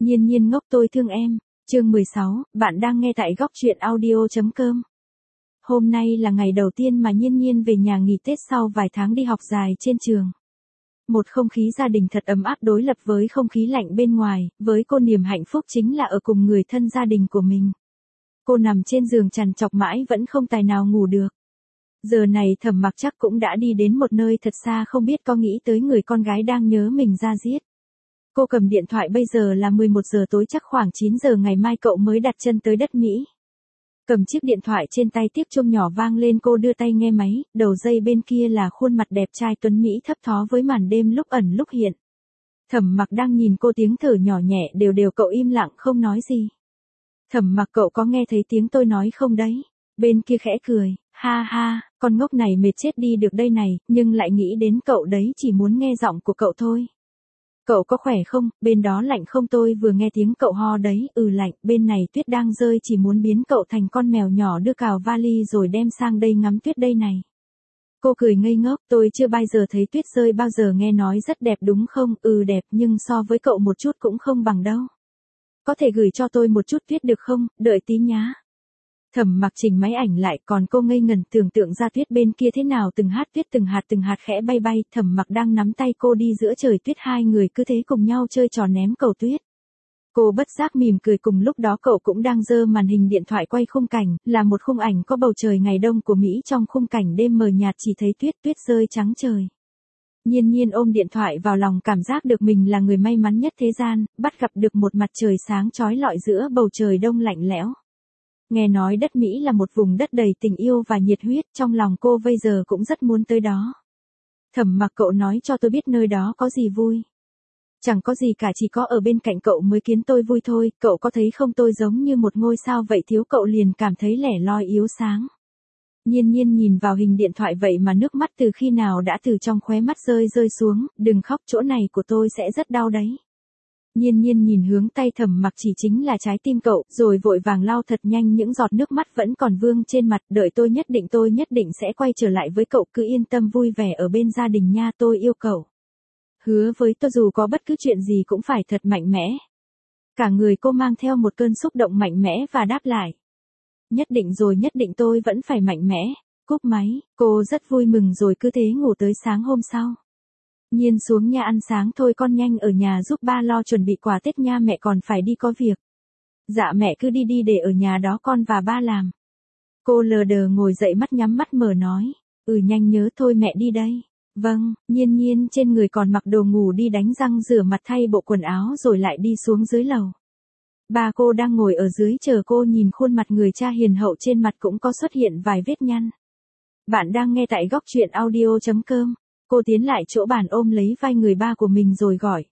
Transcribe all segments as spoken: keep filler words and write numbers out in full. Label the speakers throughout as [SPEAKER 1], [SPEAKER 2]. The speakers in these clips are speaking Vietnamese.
[SPEAKER 1] Nhiên nhiên ngốc tôi thương em. Chương mười sáu, bạn đang nghe tại góc truyện audio chấm com. Hôm nay là ngày đầu tiên mà Nhiên nhiên về nhà nghỉ Tết sau vài tháng đi học dài trên trường. Một không khí gia đình thật ấm áp đối lập với không khí lạnh bên ngoài, với cô niềm hạnh phúc chính là ở cùng người thân gia đình của mình. Cô nằm trên giường trằn trọc mãi vẫn không tài nào ngủ được. Giờ này Thẩm Mặc chắc cũng đã đi đến một nơi thật xa không biết có nghĩ tới người con gái đang nhớ mình ra giết. Cô cầm điện thoại bây giờ là mười một giờ tối chắc khoảng chín giờ ngày mai cậu mới đặt chân tới đất Mỹ. Cầm chiếc điện thoại trên tay tiếp chuông nhỏ vang lên cô đưa tay nghe máy, đầu dây bên kia là khuôn mặt đẹp trai tuấn Mỹ thấp thó với màn đêm lúc ẩn lúc hiện. Thẩm Mặc đang nhìn cô tiếng thở nhỏ nhẹ đều đều cậu im lặng không nói gì. Thẩm Mặc cậu có nghe thấy tiếng tôi nói không đấy? Bên kia khẽ cười, ha ha, con ngốc này mệt chết đi được đây này, nhưng lại nghĩ đến cậu đấy chỉ muốn nghe giọng của cậu thôi. Cậu có khỏe không, bên đó lạnh không tôi vừa nghe tiếng cậu ho đấy, ừ lạnh, bên này tuyết đang rơi chỉ muốn biến cậu thành con mèo nhỏ đưa cào vali rồi đem sang đây ngắm tuyết đây này. Cô cười ngây ngốc, tôi chưa bao giờ thấy tuyết rơi bao giờ nghe nói rất đẹp đúng không, ừ đẹp nhưng so với cậu một chút cũng không bằng đâu. Có thể gửi cho tôi một chút tuyết được không, đợi tí nhá. Thẩm Mặc chỉnh máy ảnh lại còn cô ngây ngẩn tưởng tượng ra tuyết bên kia thế nào từng hạt tuyết từng hạt từng hạt khẽ bay bay, Thẩm Mặc đang nắm tay cô đi giữa trời tuyết hai người cứ thế cùng nhau chơi trò ném cầu tuyết. Cô bất giác mỉm cười cùng lúc đó cậu cũng đang giơ màn hình điện thoại quay khung cảnh, là một khung ảnh có bầu trời ngày đông của Mỹ trong khung cảnh đêm mờ nhạt chỉ thấy tuyết tuyết rơi trắng trời. Nhiên nhiên ôm điện thoại vào lòng cảm giác được mình là người may mắn nhất thế gian, bắt gặp được một mặt trời sáng chói lọi giữa bầu trời đông lạnh lẽo. Nghe nói đất Mỹ là một vùng đất đầy tình yêu và nhiệt huyết, trong lòng cô bây giờ cũng rất muốn tới đó. Thẩm Mặc cậu nói cho tôi biết nơi đó có gì vui. Chẳng có gì cả, chỉ có ở bên cạnh cậu mới khiến tôi vui thôi, cậu có thấy không tôi giống như một ngôi sao vậy, thiếu cậu liền cảm thấy lẻ loi yếu sáng. Nhiên nhiên nhìn vào hình điện thoại vậy mà nước mắt từ khi nào đã từ trong khóe mắt rơi rơi xuống, đừng khóc chỗ này của tôi sẽ rất đau đấy. Nhiên nhiên nhìn hướng tay Thẩm Mặc chỉ chính là trái tim cậu, rồi vội vàng lau thật nhanh những giọt nước mắt vẫn còn vương trên mặt, đợi tôi nhất định tôi nhất định sẽ quay trở lại với cậu, cứ yên tâm vui vẻ ở bên gia đình nha, tôi yêu cậu. Hứa với tôi dù có bất cứ chuyện gì cũng phải thật mạnh mẽ. Cả người cô mang theo một cơn xúc động mạnh mẽ và đáp lại. Nhất định rồi, nhất định tôi vẫn phải mạnh mẽ. Cúp máy, cô rất vui mừng rồi cứ thế ngủ tới sáng hôm sau. Nhiên xuống nhà ăn sáng thôi con, nhanh ở nhà giúp ba lo chuẩn bị quà Tết nha, mẹ còn phải đi có việc. Dạ mẹ cứ đi đi để ở nhà đó con và ba làm. Cô lờ đờ ngồi dậy mắt nhắm mắt mở nói. Ừ nhanh nhớ thôi mẹ đi đây. Vâng, nhiên nhiên trên người còn mặc đồ ngủ đi đánh răng rửa mặt thay bộ quần áo rồi lại đi xuống dưới lầu. Ba cô đang ngồi ở dưới chờ cô, nhìn khuôn mặt người cha hiền hậu trên mặt cũng có xuất hiện vài vết nhăn. Bạn đang nghe tại góc truyện audio chấm com. Cô tiến lại chỗ bàn ôm lấy vai người ba của mình rồi gọi.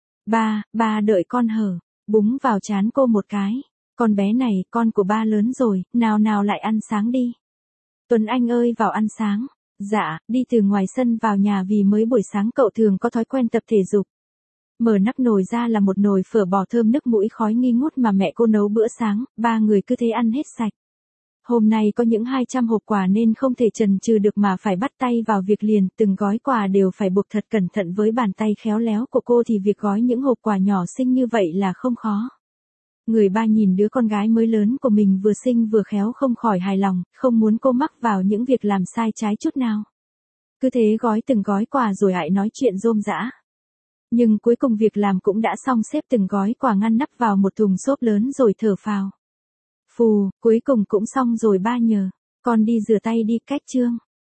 [SPEAKER 1] Ba, ba đợi con hở. Búng vào trán cô một cái. Con bé này, con của ba lớn rồi, nào nào lại ăn sáng đi. Tuấn Anh ơi vào ăn sáng. Dạ, đi từ ngoài sân vào nhà vì mới buổi sáng cậu thường có thói quen tập thể dục. Mở nắp nồi ra là một nồi phở bò thơm nức mũi khói nghi ngút mà mẹ cô nấu bữa sáng, ba người cứ thế ăn hết sạch. Hôm nay có những hai trăm hộp quà nên không thể chần chừ được mà phải bắt tay vào việc liền, từng gói quà đều phải buộc thật cẩn thận với bàn tay khéo léo của cô thì việc gói những hộp quà nhỏ xinh như vậy là không khó. Người ba nhìn đứa con gái mới lớn của mình vừa xinh vừa khéo không khỏi hài lòng, không muốn cô mắc vào những việc làm sai trái chút nào. Cứ thế gói từng gói quà rồi hãy nói chuyện rôm rã. Nhưng cuối cùng việc làm cũng đã xong, xếp từng gói quà ngăn nắp vào một thùng xốp lớn rồi thở phào. Phù, cuối cùng cũng xong rồi ba nhờ. Con đi rửa tay đi, cách chương.